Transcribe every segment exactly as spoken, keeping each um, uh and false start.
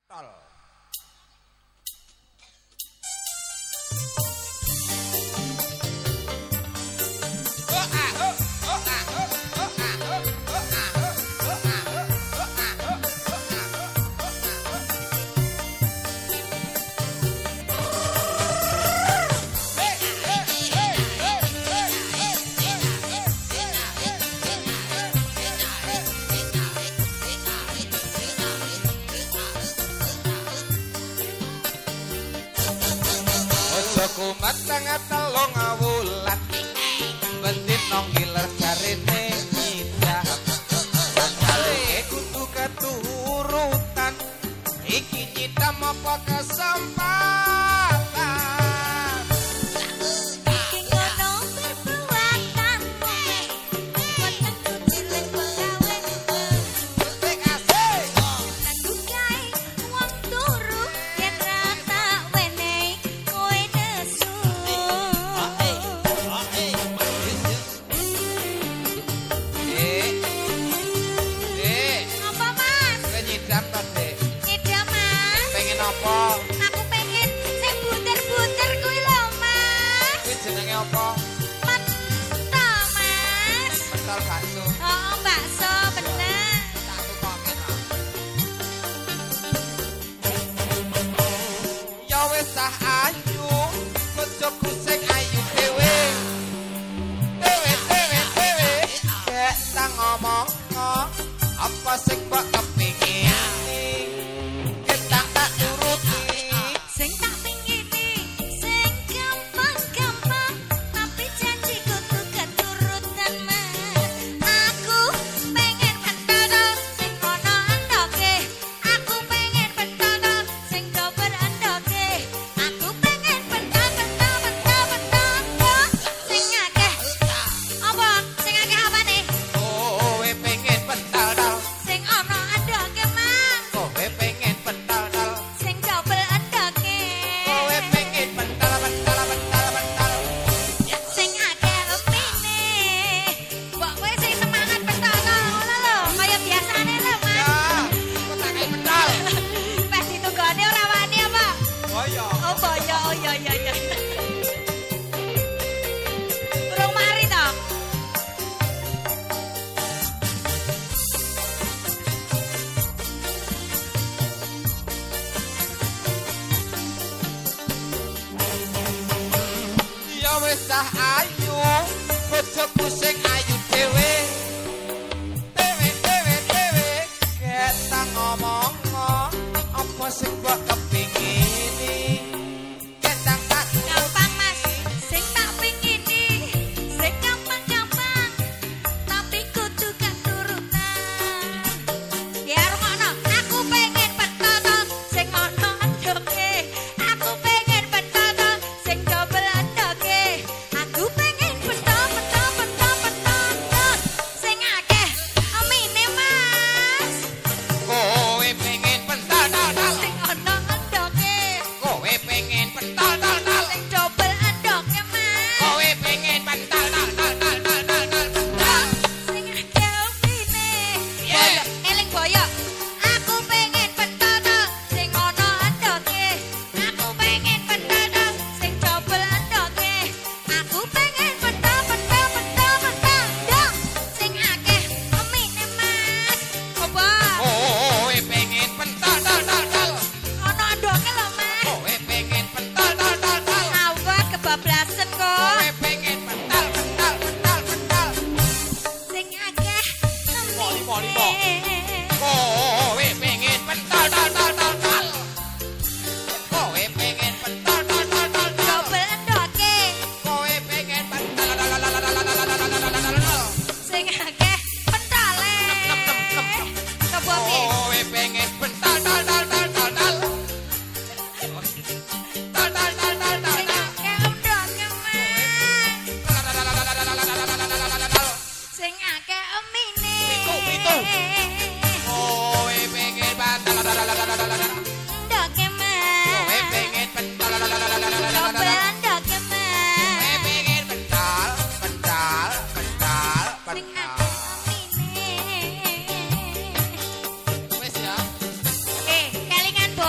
Tol. Kumat sangat telung awulan bentit nong giler jarene nyidah sakale kudu keturutan iki nyidam apa kesempatan iki ngono perbuatan wonten kucilen pegawe sing asik ndukai wong turu yen ra tak wenehi kowe nesu Dek Dek apa mas kowe nyidam to Dek nyidam mas pengen apa aku pengen sing buter-buter kuwi lho mas kuwi jenenge apa mentol mas pentol bakso oh bakso bener tak tukoke to ya wis sah ayu bojoku sing ayu dhewe dhewe dhewe dhewe gek tak ngomong apa sing mbok kepingini ketak tak turuti sing tak pingini sing gampang-gampang tapi janji kudu keturutan mas aku pengen pentol sing ono endoke aku pengen pentol sing dober endoke aku pengen pentol pentol pentol pentol sing akeh apa sing akeh apane kowe pengen pentol dol sing ono endoke mas kowe pengen pentol dol sing dobel endoke kowe pengen pentol pentol pentol pentol sing akeh lepine mbok kowe sing semangat pentol ngono lho kaya biasane lho ya mas kok tak kei pentol pes ditunggone ora wani apa oh ya oh boyo oh iya iya iya urung mari to ya wis sah ayu bojoku sing ayu dhewe dhewe dhewe dhewe ketak ngomong apa sing mbok kepingini ketak tak gampang mas sing tak pingini sing gampang-gampang tapi kudu keturutan ya rumono aku pengen pentol sing ono endoke aku pengen pentol sing dobel endoke aku pengen pentol pentol pentol pentol sing akeh amine mas kowe pengen pentol dol dol sing ono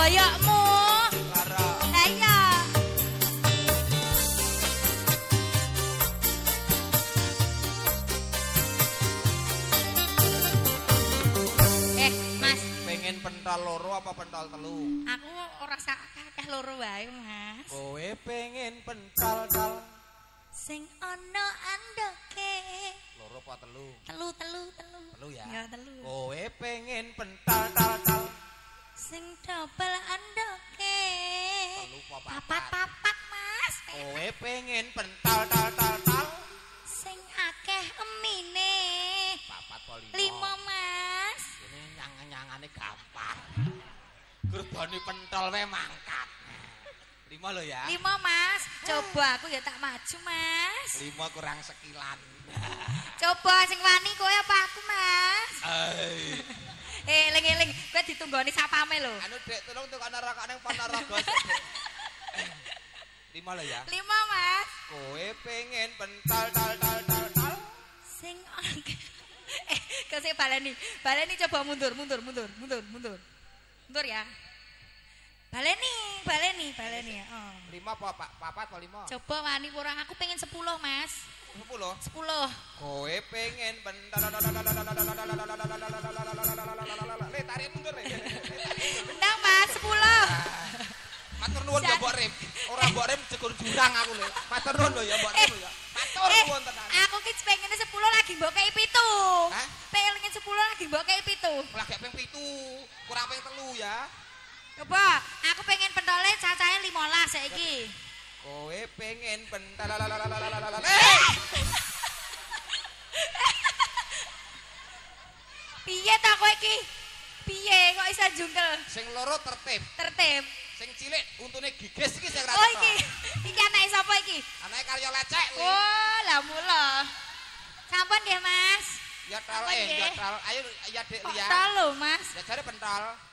boyokmu. Lara. Lah iya. Eh, Mas, Pengen pental loro apa pental telu? aku ora sak akeh loro wae, Mas. Kowe pengen pental tal Sing ana andoke. loro apa telu? Telu telu telu. Telu ya. Ya telu. Kowe pengen pental tal tal Sing double andoke. telu apa Papat papat? papat, Mas. Kowe pengen pental tal tal tal Sing akeh emine. papat apa lima? Lima, Mas. Ini nyang-nyangane gampang. Gerbani pentol wae mangkat. Lima lo ya. Lima, Mas. Coba aku ya tak maju, Mas. Lima kurang sekilan. Coba sing wani kowe apa aku, Mas? Ai. Eh, eling-eling, kowe ditunggoni sapame lho. Anu Dek, tolong tuh ana raka nang Ponorogo. Lima lo ya. Lima, Mas. Kowe pengen pental tal tal tal tal. Sing Eh, kasih baleni. Baleni coba mundur, mundur, mundur, mundur, mundur. Mundur ya. Baleni, baleni, baleni ya. Oh. Lima apa pak? Papat apa lima? Coba wani kurang aku pengen sepuluh, Mas. Sepuluh. Sepuluh. Kowe pengen pental. Le tarik mundur le. Endang, Mas, sepuluh. Matur nuwun ya Mbok Rim. Ora Mbok Rim jegur jurang aku lho. Matur nuwun lho ya Mbok Rim ya. Matur Eh, nuwun tenan. aku ki pengen sepuluh lagi mbok kei pitu. Hah? Pengen sepuluh lagi mbok kei pitu. Lagi ping pitu, kurang ping telu ya. Coba, aku pengen pentole cacahe lima belas saiki. Kowe pengen pental. Piye ta kowe iki? Piye kok iso jungkel? Sing loro tertib, Tertib. sing cilik untune gigis iki sing ra Oh cetha. iki, iki anake sapa iki? Anake karya lecek kuwi. Oh, lah mula. Sampun nggih, Mas. Ya tal Apa eh, ya nggih? tal. Ayo ya Dek Kok Lia. tol lho, Mas. Ya jare pentol.